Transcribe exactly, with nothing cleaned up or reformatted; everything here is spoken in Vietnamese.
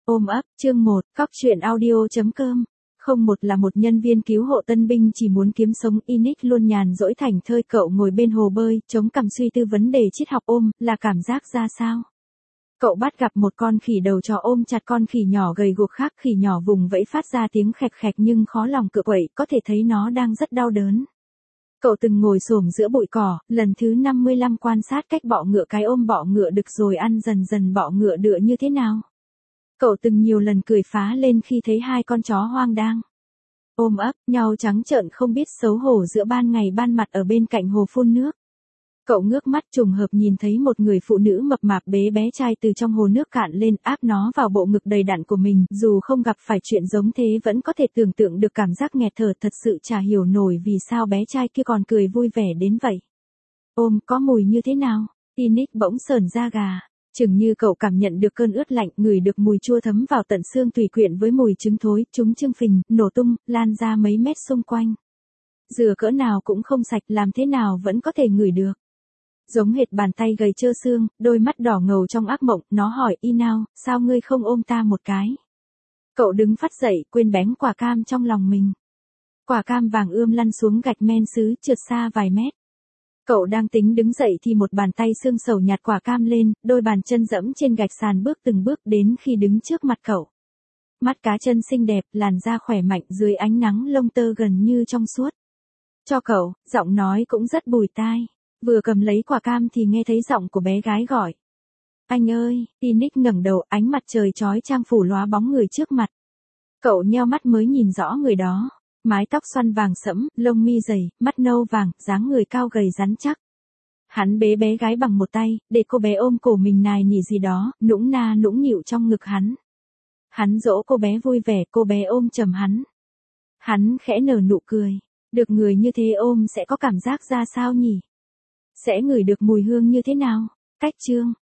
Ôm ấp, chương một, cóc truyện audio.com. Không một là một nhân viên cứu hộ tân binh chỉ muốn kiếm sống, Inic luôn nhàn rỗi thảnh thơi. Cậu ngồi bên hồ bơi, chống cằm suy tư vấn đề triết học. Ôm, là cảm giác ra sao? Cậu bắt gặp một con khỉ đầu trò ôm chặt con khỉ nhỏ gầy guộc khác. Khỉ nhỏ vùng vẫy phát ra tiếng khẹt khẹt nhưng khó lòng cựa quậy, có thể thấy nó đang rất đau đớn. Cậu từng ngồi xổm giữa bụi cỏ, lần thứ năm mươi lăm quan sát cách bọ ngựa cái ôm bọ ngựa đực rồi ăn dần dần bọ ngựa đựa như thế nào. Cậu từng nhiều lần cười phá lên khi thấy hai con chó hoang đang ôm ấp nhau trắng trợn không biết xấu hổ giữa ban ngày ban mặt ở bên cạnh hồ phun nước. Cậu ngước mắt trùng hợp nhìn thấy một người phụ nữ mập mạp bế bé trai từ trong hồ nước cạn lên, áp nó vào bộ ngực đầy đặn của mình. Dù không gặp phải chuyện giống thế vẫn có thể tưởng tượng được cảm giác nghẹt thở. Thật sự chả hiểu nổi vì sao bé trai kia còn cười vui vẻ đến vậy. Ôm, có mùi như thế nào? Inic bỗng sởn da gà. Chừng như cậu cảm nhận được cơn ướt lạnh, ngửi được mùi chua thấm vào tận xương tùy quyện với mùi trứng thối, chúng trương phình, nổ tung, lan ra mấy mét xung quanh. Rửa cỡ nào cũng không sạch, làm thế nào vẫn có thể ngửi được. Giống hệt bàn tay gầy trơ xương, đôi mắt đỏ ngầu trong ác mộng, nó hỏi: "Y nào, sao ngươi không ôm ta một cái?" Cậu đứng phắt dậy, quên bén quả cam trong lòng mình. Quả cam vàng ươm lăn xuống gạch men sứ, trượt xa vài mét. Cậu đang tính đứng dậy thì một bàn tay xương sầu nhặt quả cam lên, đôi bàn chân dẫm trên gạch sàn bước từng bước đến khi đứng trước mặt cậu. Mắt cá chân xinh đẹp, làn da khỏe mạnh dưới ánh nắng lông tơ gần như trong suốt. Cho cậu, giọng nói cũng rất bùi tai. Vừa cầm lấy quả cam thì nghe thấy giọng của bé gái gọi: "Anh ơi!" Inic ngẩng đầu, ánh mặt trời chói chang phủ lóa bóng người trước mặt. Cậu nheo mắt mới nhìn rõ người đó. Mái tóc xoăn vàng sẫm, lông mi dày, mắt nâu vàng, dáng người cao gầy rắn chắc. Hắn bế bé gái bằng một tay, để cô bé ôm cổ mình nài nỉ gì đó, nũng na nũng nịu trong ngực hắn. Hắn dỗ cô bé vui vẻ, cô bé ôm chầm hắn. Hắn khẽ nở nụ cười. Được người như thế ôm sẽ có cảm giác ra sao nhỉ? Sẽ ngửi được mùi hương như thế nào? Cách chương